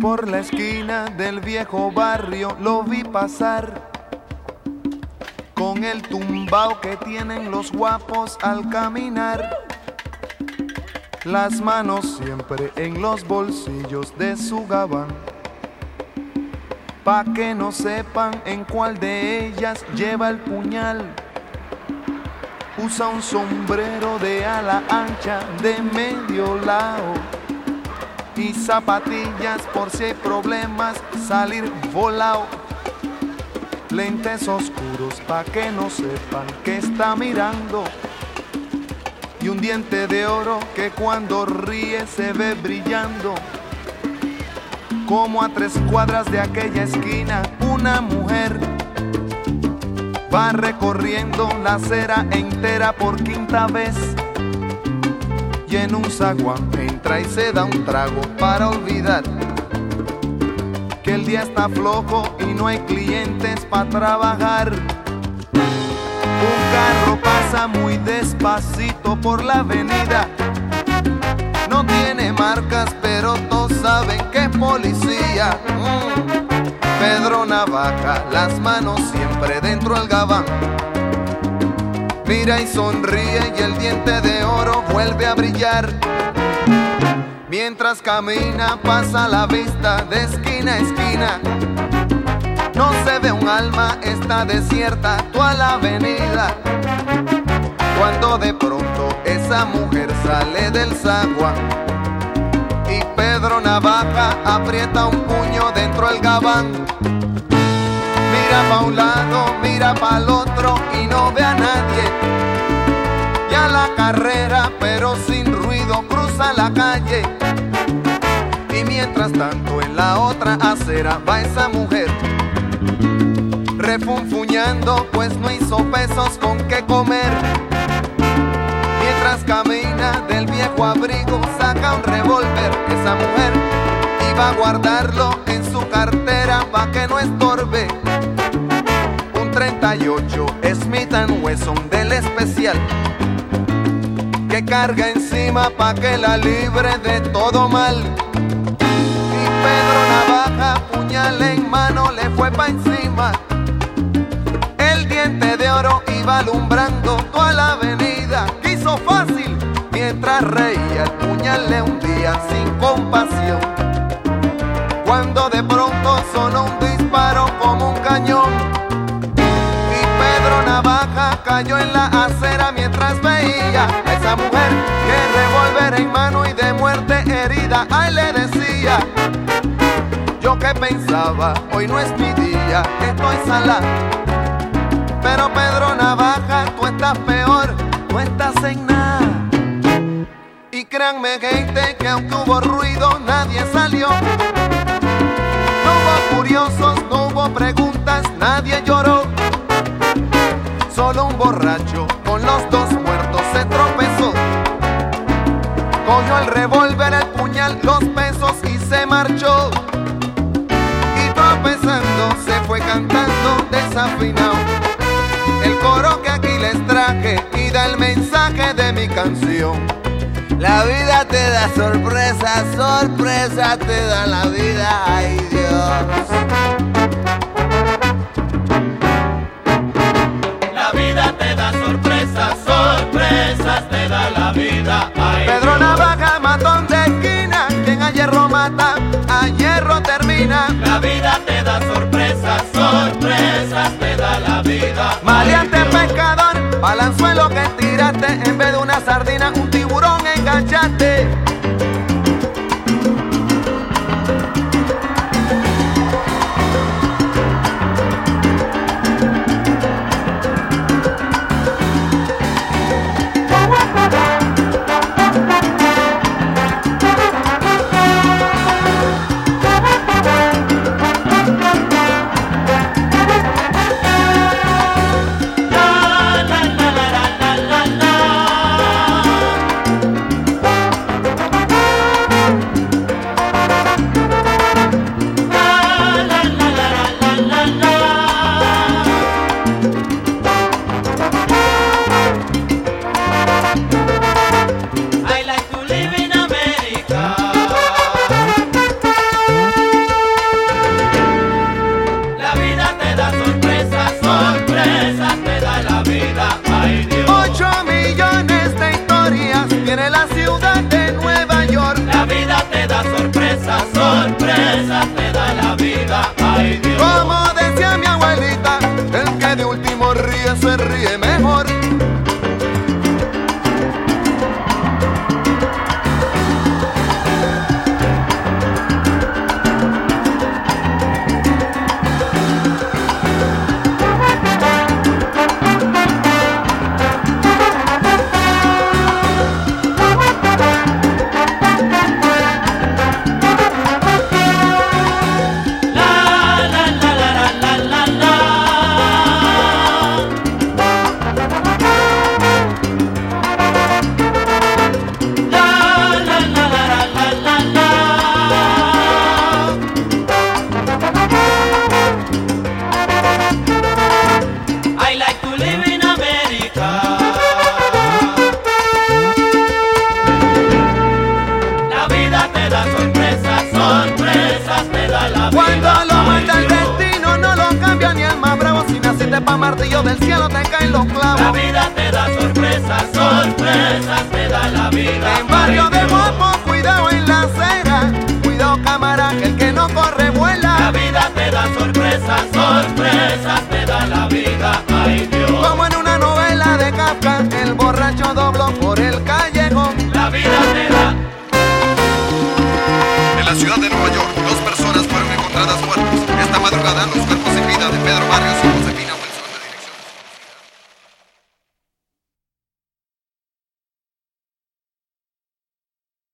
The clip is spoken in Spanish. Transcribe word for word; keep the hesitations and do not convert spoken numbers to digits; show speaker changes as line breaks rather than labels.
Por la esquina del viejo barrio lo vi pasar, con el tumbao que tienen los guapos al caminar, las manos siempre en los bolsillos de su gabán, pa' que no sepan en cuál de ellas lleva el puñal. Usa un sombrero de ala ancha de medio lado y zapatillas por si hay problemas salir volado. Lentes oscuros pa' que no sepan que está mirando, y un diente de oro que cuando ríe se ve brillando. Como a tres cuadras de aquella esquina una mujer va recorriendo la acera entera por quinta vez, y en un zaguán entra y se da un trago para olvidar que el día está flojo y no hay clientes para trabajar. Un carro pasa muy despacito por la avenida, no tiene marcas pero todos saben que es policía. mm. Pedro Navaja, las manos siempre dentro del gabán, mira y sonríe y el diente de oro vuelve a brillar. Mientras camina pasa la vista de esquina a esquina, no se ve un alma, está desierta toda la avenida. Cuando de pronto esa mujer sale del zaguán y Pedro Navaja aprieta un puño dentro del gabán. Mira pa' un lado, mira pa' el otro y no ve a nadie. Y a la carrera, pero sin ruido, cruza la calle. Y mientras tanto en la otra acera va esa mujer refunfuñando, pues no hizo pesos con qué comer. Mientras camina del viejo abrigo saca un revólver esa mujer y va a guardarlo en su cartera pa' que no estorbe. Un treinta y ocho Smith and Wesson del especial que carga encima pa' que la libre de todo mal. Y Pedro Navaja, puñal en mano, le fue pa' encima. El diente de oro iba alumbrando toda la avenida. Quiso fácil, mientras reía el puñal le hundía sin compasión. Cuando de pronto sonó un disparo como un cañón y Pedro Navaja cayó en la acera mientras veía a esa mujer que revólver en mano y de muerte herida. Ay, le decía, yo que pensaba, hoy no es mi día, estoy salada. Pero Pedro Navaja, tú estás peor, no estás en nada. Y créanme gente que aunque hubo ruido nadie salió. No hubo curiosos, no hubo preguntas, nadie lloró. Solo un borracho con los dos muertos se tropezó. Cogió el revólver, el puñal, los pesos y se marchó. Y tropezando se fue cantando desafinado el coro que aquí les traje y da el mensaje de mi canción.
La vida te da sorpresa, sorpresa te da la vida, ay Dios.
La vida te da sorpresas, sorpresas te da la vida, ay
Pedro
Dios.
Navaja, matón de esquina, quien a hierro mata, a hierro termina.
La vida te da sorpresas, sorpresas te da la vida.
Maleante pescador, balanzuelo que tiraste, en vez de una sardina, un tiburón enganchaste.
vida, ay Dios.
Como decía mi abuelita, el que de último ríe se ríe mejor. Pa' martillo del cielo te caen los clavos.
La vida te da sorpresas, sorpresas te da la vida.
En barrio de guapo, cuidado en la acera. Cuidado cámara, que el que no corre vuela.